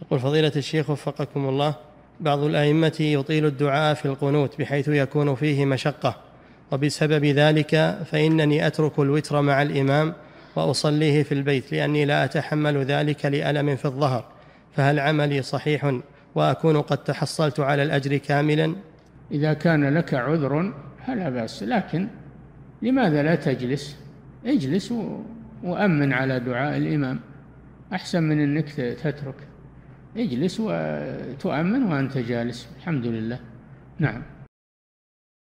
يقول فضيلة الشيخ وفقكم الله، بعض الأئمة يطيل الدعاء في القنوت بحيث يكون فيه مشقة، وبسبب ذلك فإنني أترك الوتر مع الإمام وأصليه في البيت لأني لا أتحمل ذلك لألم في الظهر، فهل عملي صحيح وأكون قد تحصلت على الأجر كاملا؟ إذا كان لك عذر فلا بأس، لكن لماذا لا تجلس؟ اجلس وأمن على دعاء الإمام، أحسن من أنك تترك. اجلس وتؤمن وأنت جالس. الحمد لله. نعم.